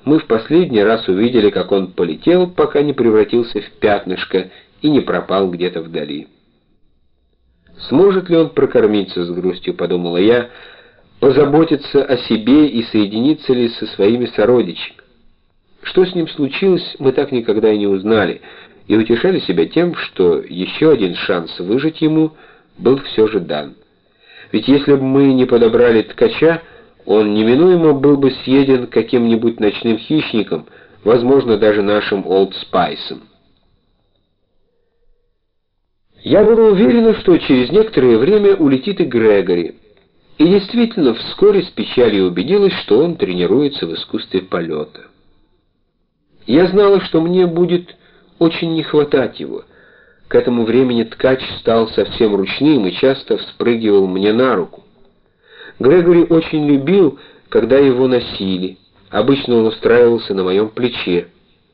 мы в последний раз увидели, как он полетел, пока не превратился в пятнышко и не пропал где-то вдали. «Сможет ли он прокормиться, — с грустью подумала я, — позаботиться о себе и соединиться ли со своими сородичами? Что с ним случилось, мы так никогда и не узнали, и утешали себя тем, что еще один шанс выжить ему был все же дан. Ведь если бы мы не подобрали ткача, он неминуемо был бы съеден каким-нибудь ночным хищником, возможно, даже нашим Олд Спайсом. Я была уверена, что через некоторое время улетит и Грегори, и действительно вскоре с печалью убедилась, что он тренируется в искусстве полета. Я знала, что мне будет очень не хватать его. К этому времени ткач стал совсем ручным и часто вспрыгивал мне на руку. Грегори очень любил, когда его носили. Обычно он устраивался на моем плече.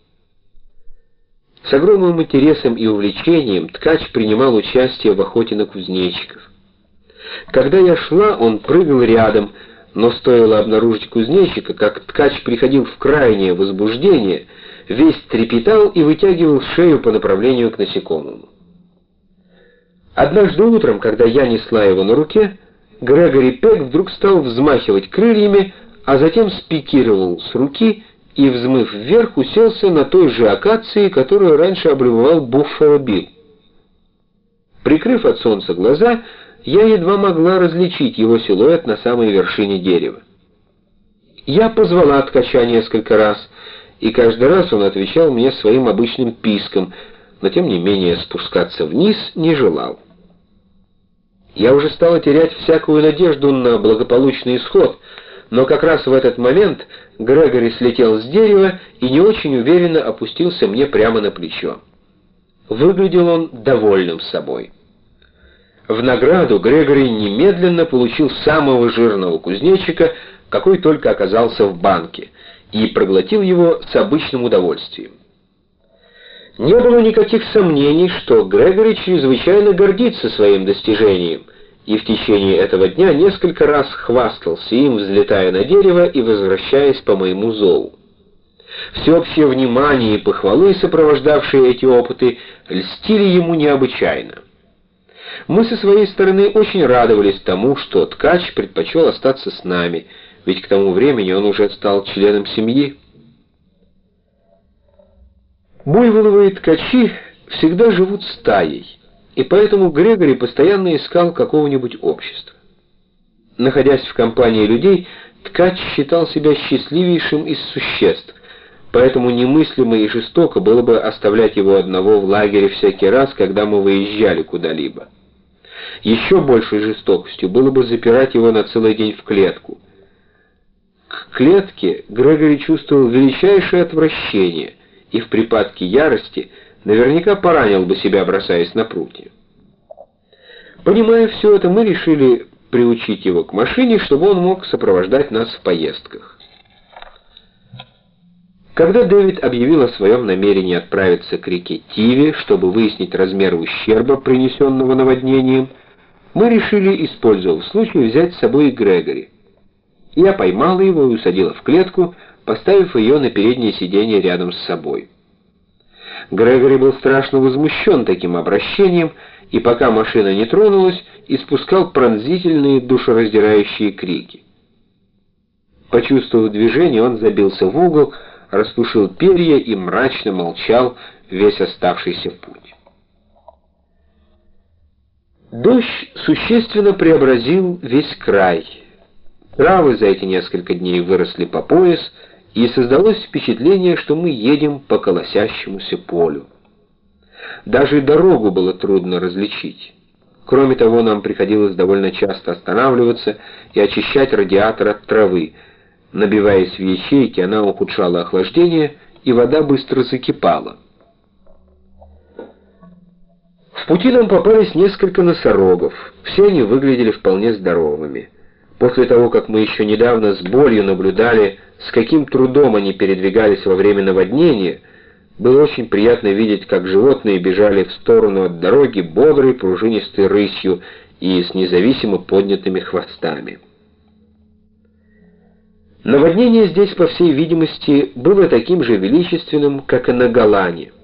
С огромным интересом и увлечением ткач принимал участие в охоте на кузнечиков. Когда я шла, он прыгал рядом, но стоило обнаружить кузнечика, как ткач приходил в крайнее возбуждение, весь трепетал и вытягивал шею по направлению к насекомому. Однажды утром, когда я несла его на руке, Грегори Пек вдруг стал взмахивать крыльями, а затем спикировал с руки и, взмыв вверх, уселся на той же акации, которую раньше облюбовал Буффало Билл. Прикрыв от солнца глаза, я едва могла различить его силуэт на самой вершине дерева. Я позвала ткача несколько раз, и каждый раз он отвечал мне своим обычным писком, но тем не менее спускаться вниз не желал. Я уже стала терять всякую надежду на благополучный исход, но как раз в этот момент Грегори слетел с дерева и не очень уверенно опустился мне прямо на плечо. Выглядел он довольным собой. В награду Грегори немедленно получил самого жирного кузнечика, какой только оказался в банке, и проглотил его с обычным удовольствием. Не было никаких сомнений, что Грегори чрезвычайно гордится своим достижением, и в течение этого дня несколько раз хвастался им, взлетая на дерево и возвращаясь по моему зову. Всеобщее внимание и похвалы, сопровождавшие эти опыты, льстили ему необычайно. Мы со своей стороны очень радовались тому, что ткач предпочел остаться с нами, ведь к тому времени он уже стал членом семьи. Буйволовые ткачи всегда живут стаей, и поэтому Грегори постоянно искал какого-нибудь общества. Находясь в компании людей, ткач считал себя счастливейшим из существ, поэтому немыслимо и жестоко было бы оставлять его одного в лагере всякий раз, когда мы выезжали куда-либо. Еще большей жестокостью было бы запирать его на целый день в клетку. К клетке Грегори чувствовал величайшее отвращение и в припадке ярости наверняка поранил бы себя, бросаясь на прутья. Понимая все это, мы решили приучить его к машине, чтобы он мог сопровождать нас в поездках. Когда Дэвид объявил о своем намерении отправиться к реке Тиве, чтобы выяснить размеры ущерба, принесенного наводнением, мы решили, использовав случай, взять с собой и Грегори. Я поймала его и усадила в клетку, поставив ее на переднее сиденье рядом с собой. Грегори был страшно возмущен таким обращением, и пока машина не тронулась, испускал пронзительные душераздирающие крики. Почувствовав движение, он забился в угол, распушил перья и мрачно молчал весь оставшийся путь. Дождь существенно преобразил весь край. Травы за эти несколько дней выросли по пояс, и создалось впечатление, что мы едем по колосящемуся полю. Даже дорогу было трудно различить. Кроме того, нам приходилось довольно часто останавливаться и очищать радиатор от травы. Набиваясь в ячейки, она ухудшала охлаждение, и вода быстро закипала. В пути нам попались несколько носорогов. Все они выглядели вполне здоровыми. После того, как мы еще недавно с болью наблюдали, с каким трудом они передвигались во время наводнения, было очень приятно видеть, как животные бежали в сторону от дороги бодрой пружинистой рысью и с независимо поднятыми хвостами. Наводнение здесь, по всей видимости, было таким же величественным, как и на Голане.